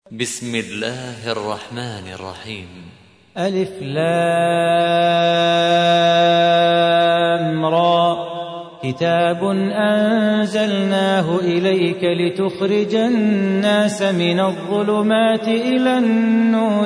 بسم الله الرحمن الرحيم. ألف لام را. كتاب أنزلناه إليك لتخرج الناس من الظلمات إلى النور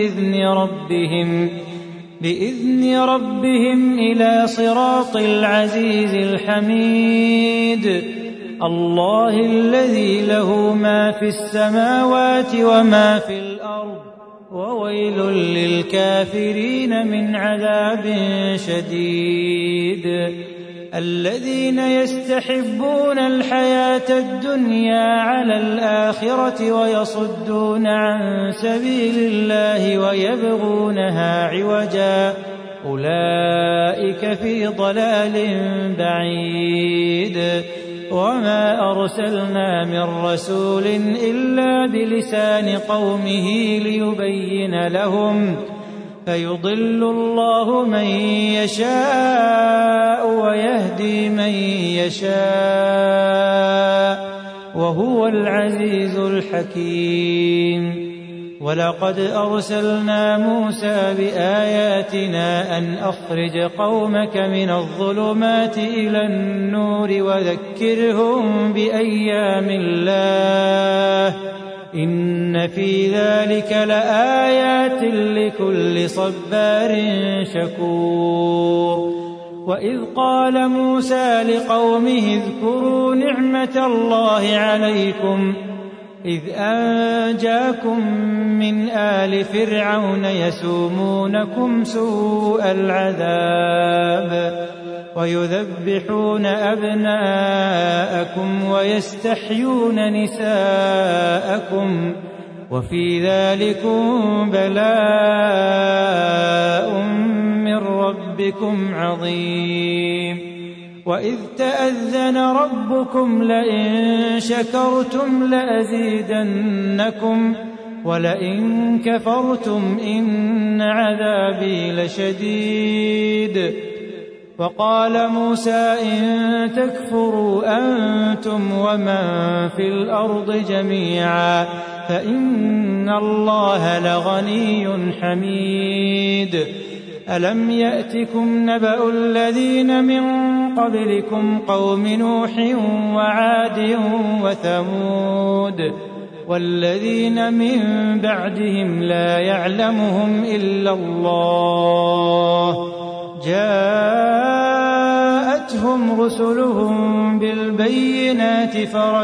بإذن ربهم إلى صراط العزيز الحميد. الله الذي له ما في السماوات وما في الأرض وويل للكافرين من عذاب شديد. الذين يستحبون الحياة الدنيا على الآخرة ويصدون عن سبيل الله ويبغونها عوجا أولئك في ضلال بعيد. وما أرسلنا من رسول إلا بلسان قومه ليبين لهم فيضل الله من يشاء ويهدي من يشاء وهو العزيز الحكيم. ولقد أرسلنا موسى بآياتنا أن أخرج قومك من الظلمات إلى النور وذكرهم بأيام الله إن في ذلك لآيات لكل صبار شكور. وإذ قال موسى لقومه اذكروا نعمة الله عليكم إذ أنجاكم من آل فرعون يسومونكم سوء العذاب ويذبحون أبناءكم ويستحيون نساءكم وفي ذلكم بلاء من ربكم عظيم. وإذ تأذن ربكم لئن شكرتم لأزيدنكم ولئن كفرتم إن عذابي لشديد. وقال موسى إن تكفروا أنتم ومن في الأرض جميعا فإن الله لغني حميد. ألم يأتكم نبأ الذين من قبلكم قوم نوح وعاد وثمود والذين من بعدهم لا يعلمهم إلا الله جاءتهم رسلهم بالبينات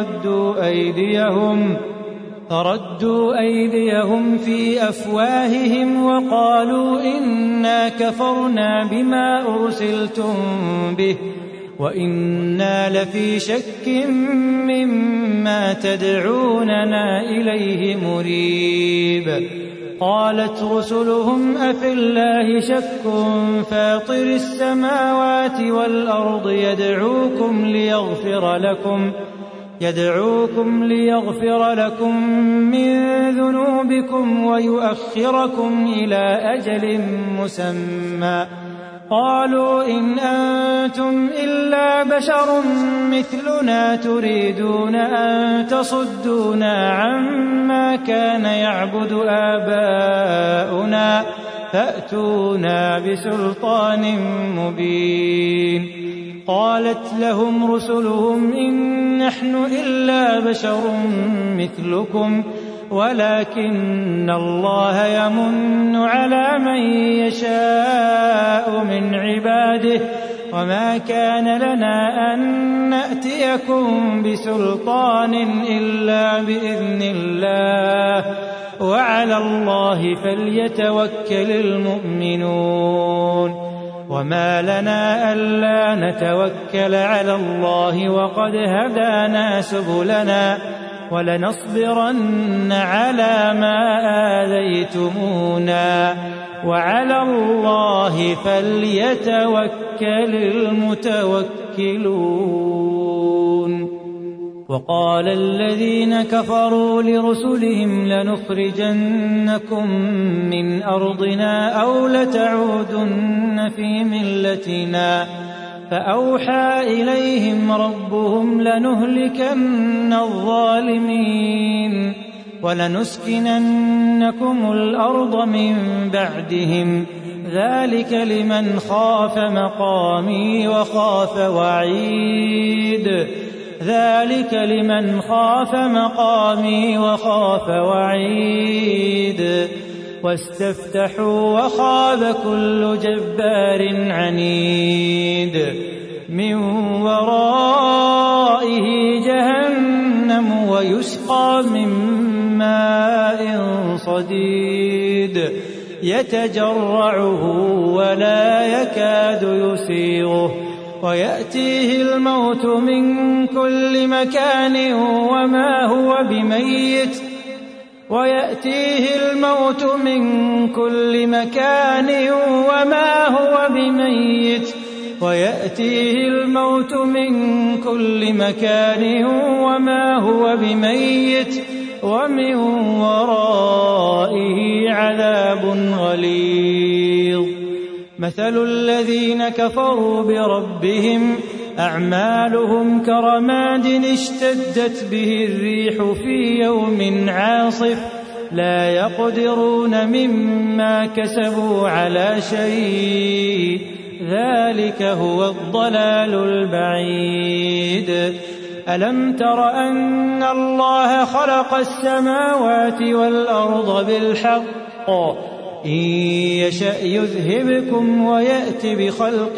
فردوا أيديهم في أفواههم وقالوا إنا كفرنا بما أرسلتم به وإنا لفي شك مما تدعوننا إليه مريب. قالت رسلهم أفي الله شك فاطر السماوات والأرض يدعوكم ليغفر لكم من ذنوبكم ويؤخركم إلى أجل مسمى. قالوا إن أنتم إلا بشر مثلنا تريدون أن تصدونا عما كان يعبد آباؤنا فأتونا بسلطان مبين. قالت لهم رسلهم إن نحن إلا بشر مثلكم ولكن الله يمن على من يشاء من عباده وما كان لنا أن نأتيكم بسلطان إلا بإذن الله وعلى الله فليتوكل المؤمنون. وما لنا ألا نتوكل على الله وقد هدانا سبلنا ولنصبرن على ما آذيتمونا وعلى الله فليتوكل المتوكلون. وقال الذين كفروا لرسلهم لنخرجنكم من أرضنا أو لتعودن في ملتنا فأوحى إليهم ربهم لنهلكن الظالمين ولنسكننكم الأرض من بعدهم ذلك لمن خاف مقامي وخاف وعيد ذلك لمن خاف مقامي وخاف وعيد واستفتحوا وخاب كل جبار عنيد من ورائه جهنم ويسقى من ماء صديد يتجرعه ولا يكاد يسيغه ويأتيه الموت من كل مكان وما هو بميت ومن ورائه عذاب غليظ مثل الذين كفروا بربهم أعمالهم كرماد اشتدت به الريح في يوم عاصف لا يقدرون مما كسبوا على شيء ذلك هو الضلال البعيد ألم تر أن الله خلق السماوات والأرض بالحق إن يشأ يذهبكم ويأت بخلق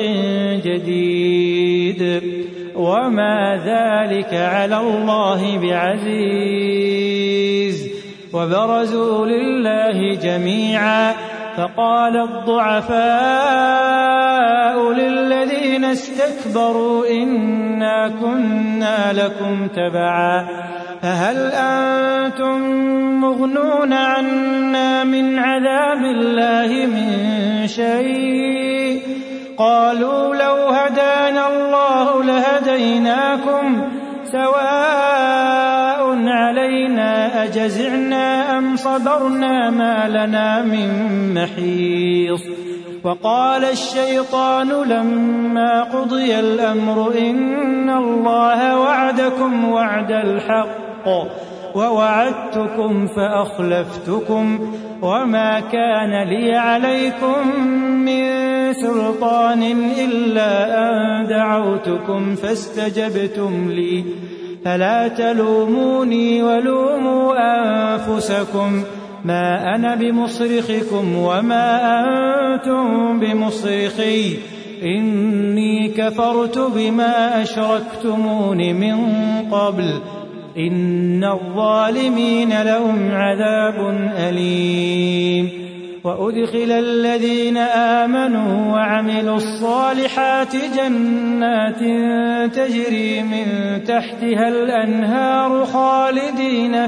جديد وما ذلك على الله بعزيز وبرزوا لله جميعا فقال الضعفاء للذين استكبروا إنا كنا لكم تبعا فهل أنتم مغنون عنا من عذاب الله من شيء قالوا لو هدانا الله لهديناكم سواء علينا أجزعنا أم صبرنا ما لنا من محيص وقال الشيطان لما قضي الأمر إن الله وعدكم وعد الحق ووعدتكم فأخلفتكم وما كان لي عليكم من سلطان إلا أن دعوتكم فاستجبتم لي فلا تلوموني ولوموا أنفسكم ما أنا بمصرخكم وما أنتم بمصرخي إني كفرت بما أشركتمون من قبل إن الظالمين لهم عذاب أليم وأدخل الذين آمنوا وعملوا الصالحات جنات تجري من تحتها الأنهار خالدين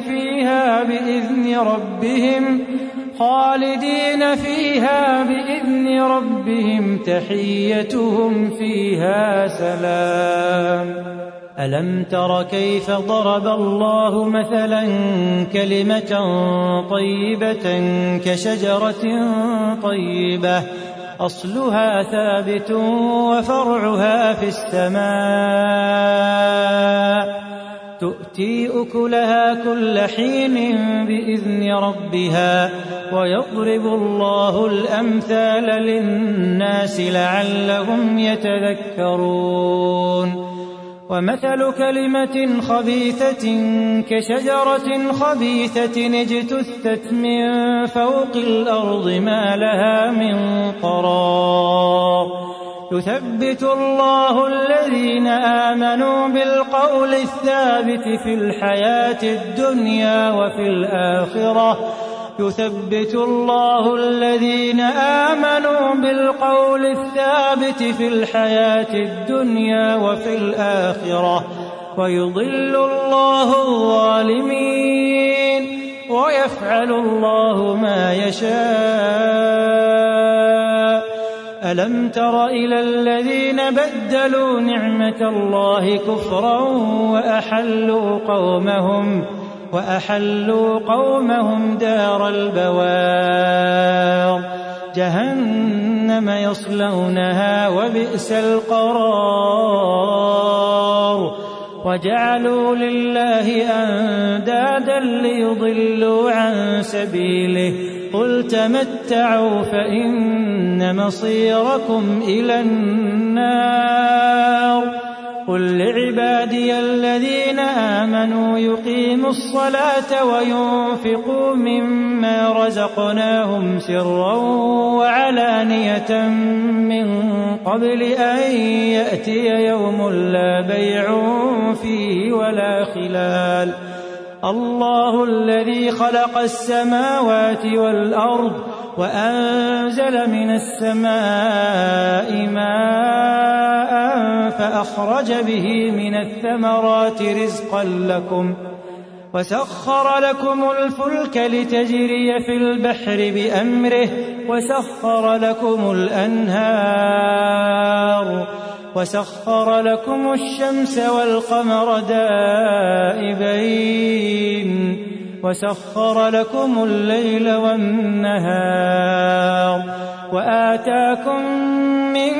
فيها بإذن ربهم تحيتهم فيها سلام ألم تر كيف ضرب الله مثلا كلمة طيبة كشجرة طيبة أصلها ثابت وفرعها في السماء تؤتي أكلها كل حين بإذن ربها ويضرب الله الأمثال للناس لعلهم يتذكرون ومثل كلمة خبيثة كشجرة خبيثة اجتثت من فوق الأرض ما لها من قرار يثبت الله الذين آمنوا بالقول الثابت في الحياة الدنيا وفي الآخرة يثبت الله الذين آمنوا بالقول الثابت في الحياة الدنيا وفي الآخرة ويضل الله الظالمين ويفعل الله ما يشاء ألم تر إلى الذين بدلوا نعمة الله كفرا وأحلوا قومهم دار البوار جهنم يصلونها وبئس القرار وجعلوا لله أندادا ليضلوا عن سبيله قل تمتعوا فإن مصيركم إلى النار قل لعبادي الذين آمنوا يقيموا الصلاة وينفقوا مما رزقناهم سرا وعلانية من قبل أن يأتي يوم لا بيع فيه ولا خلال الله الذي خلق السماوات والأرض وأنزل من السماء ماء فأخرج به من الثمرات رزقا لكم وسخر لكم الفلك لتجري في البحر بأمره وسخر لكم الأنهار وسخر لكم الشمس والقمر دائبين وسخر لكم الليل والنهار وآتاكم من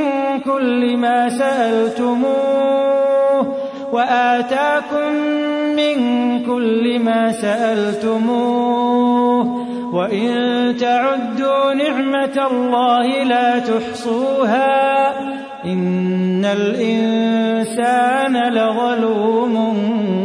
كل ما سألتموه وإن تعدوا نعمة الله لا تحصوها إن الإنسان لظلوم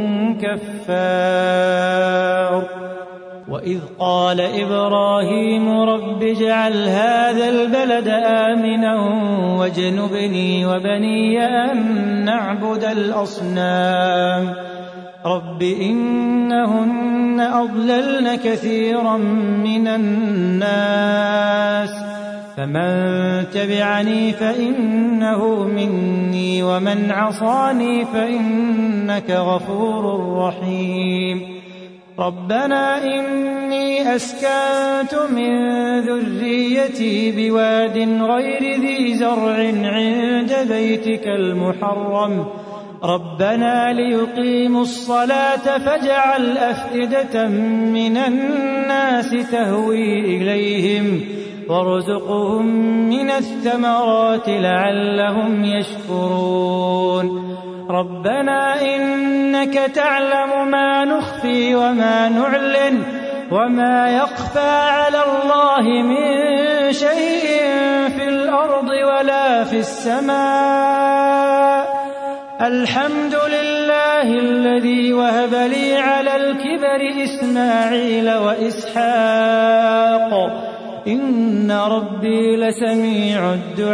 كفار وإذ قال إبراهيم رب اجعل هذا البلد آمنا واجنبني وبني أن نعبد الأصنام رب إنهن أضللن كثيرا من الناس فمن تبعني فإنه مني ومن عصاني فإنك غفور رحيم ربنا إني أسكنت من ذريتي بواد غير ذي زرع عند بيتك المحرم ربنا ليقيموا الصلاة فاجعل أفئدة من الناس تهوي إليهم وارزقهم من الثمرات لعلهم يشكرون ربنا إنك تعلم ما نخفي وما نعلن وما يخفى على الله من شيء في الأرض ولا في السماء الحمد لله الذي وهب لي على الكبر إسماعيل وإسحاق إن ربي لسميع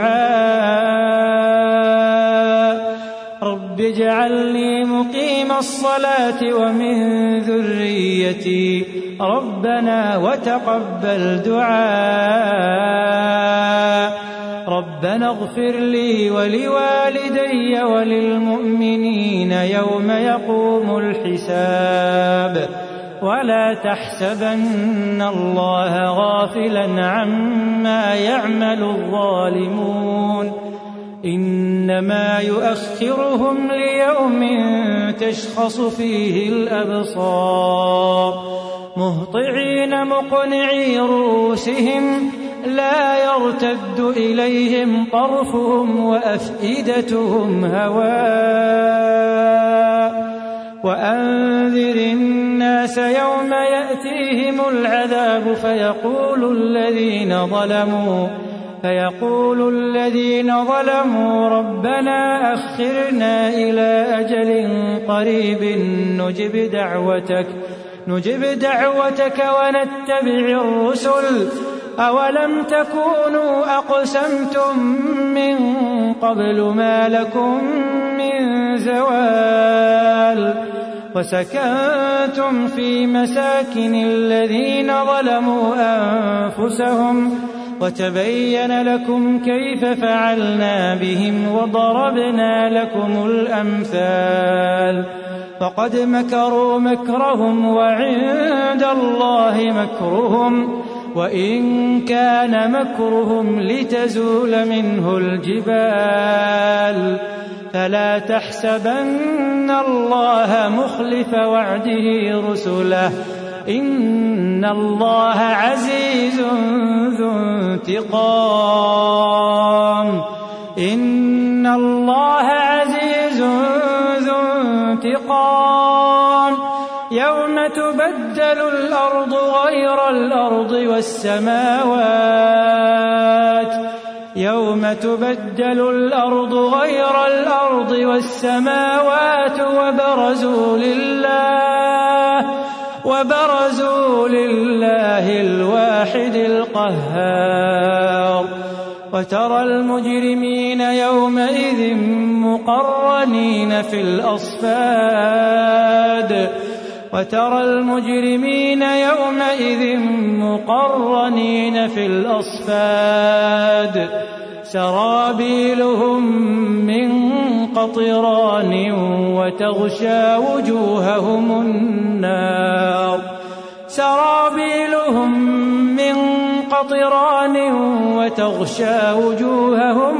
الدعاء رب اجعلني مقيم الصلاة ومن ذريتي ربنا وتقبل دعاء ربنا اغفر لي ولوالدي وللمؤمنين يوم يقوم الحساب ولا تحسبن الله غافلا عما يعمل الظالمون إنما يؤخرهم ليوم تشخص فيه الأبصار مهطعين مقنعي رؤوسهم لا يرتد إليهم طرفهم وأفئدتهم هواء وأنذر الناس يوم يأتيهم العذاب فيقول الذين ظلموا ربنا أخرنا إلى أجل قريب نجب دعوتك ونتبع الرسل أولم تكونوا أقسمتم من قبل ما لكم من زوال وسكنتم في مساكن الذين ظلموا أنفسهم وتبين لكم كيف فعلنا بهم وضربنا لكم الأمثال فقد مكروا مكرهم وعند الله مكرهم وإن كان مكرهم لتزول منه الجبال فلا تحسبن الله مخلف وعده رسله إن الله عزيز ذو انتقام الأرض غير الأرض والسماوات يوم تبدل الأرض غير الأرض والسماوات وبرزوا لله الواحد القهار وترى المجرمين يومئذ مقرنين في الأصفاد سرابيلهم من قطران وتغشى وجوههم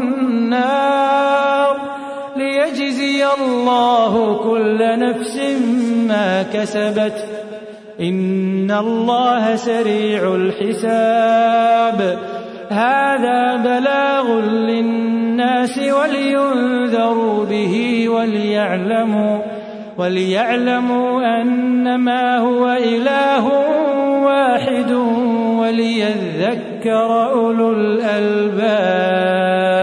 النار ليجزي الله كل نفس ما كسبت إن الله سريع الحساب هذا بلاغ للناس ولينذروا به وليعلموا أنما هو إله واحد وليذكر أولو الألباب.